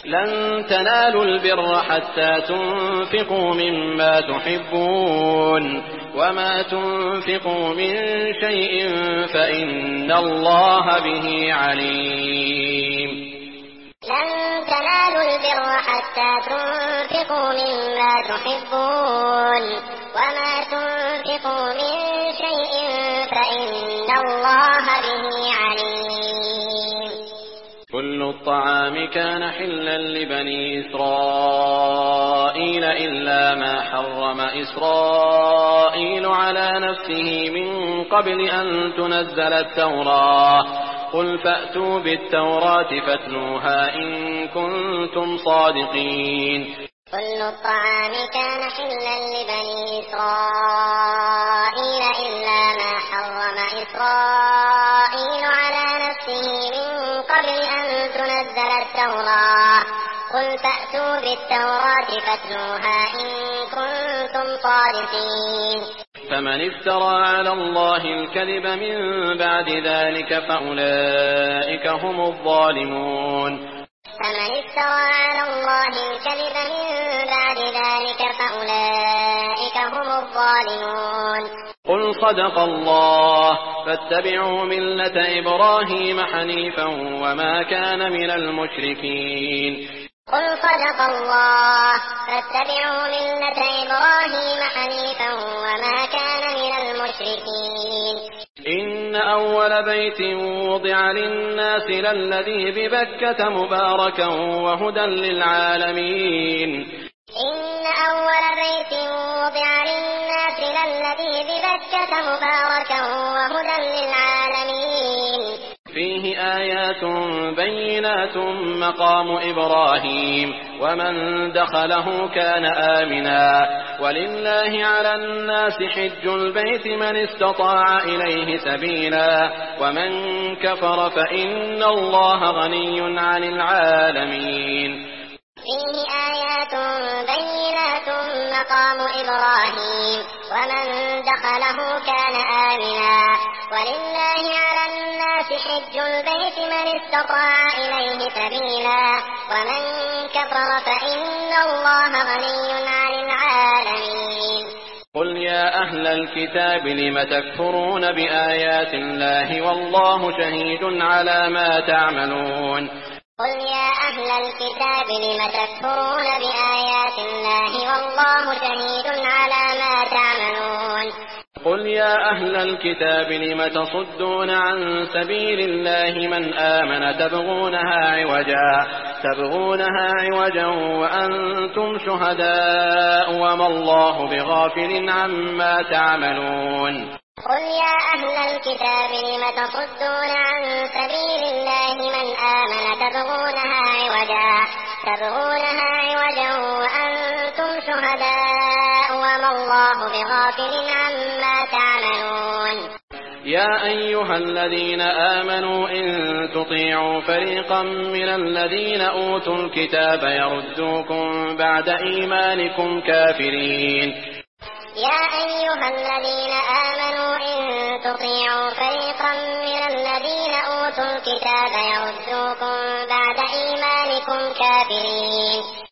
لن تنالوا البر حتى تنفقوا مما تحبون وما تنفقوا من شيء فإن الله به عليم. لن تنالوا البر حتى تنفقوا مما تحبون وما تنفقوا من شيء فإن الله به عليم. كل الطعام كان حلا لبني إسرائيل إلا ما حرم إسرائيل على نفسه من قبل أن تنزل التوراة. قل فأتوا بالتوراة فاتلوها إن كنتم صادقين. كل الطعام كان حلا لبني إسرائيل إلا ما حرم إسرائيل على نفسه من قبل أن تنزل التوراة. قل فأتوا بالتوراة فاتلوها إن كنتم صادقين. فمن افترى على الله الكذب من بعد ذلك فأولئك هم الظالمون. فمن افترى على الله الكذب من بعد ذلك فأولئك هم الظالمون. قل صدق الله فاتبعوا ملة إبراهيم حنيفا وما كان من المشركين. قل صدق الله فاتبعوا ملة إبراهيم حنيفا وما كان من المشركين. إن أول بيت وضع للناس للذي ببكة مباركا وهدى للعالمين. إن أول بيت وضع للناس للذي ببكة مباركا وهدى للعالمين. فيه آيات بينات مقام إبراهيم ومن دخله كان آمنا ولله على الناس حج البيت من استطاع إليه سبيلا ومن كفر فإن الله غني عن العالمين. فيه آيات بينات مقام إبراهيم ومن دخله كان آمنا ولله على الناس حج البيت من استطاع إليه سبيلا ومن كفر فإن الله غني عن العالمين. قل يا أهل الكتاب لم تكفرون بآيات الله والله شهيد على ما تعملون. قل يا أهل الكتاب لم تكفرون بآيات الله والله شهيد على ما تعملون. قل يا أهل الكتاب لم تصدون عن سبيل الله من آمن تبغونها عوجا وأنتم شهداء وما الله بغافل عما تعملون. قل يا أهل الكتاب لم تصدون عن سبيل الله من آمن تبغونها عوجا وأنتم شهداء وما الله بغافل عما تعملون. يا أيها الذين آمنوا إن تطيعوا فريقا من الذين أوتوا الكتاب يردوكم بعد إيمانكم كافرين. يا أيها الذين آمنوا إن تطيعوا فريقا من الذين أوتوا الكتاب يردوكم بعد إيمانكم كافرين.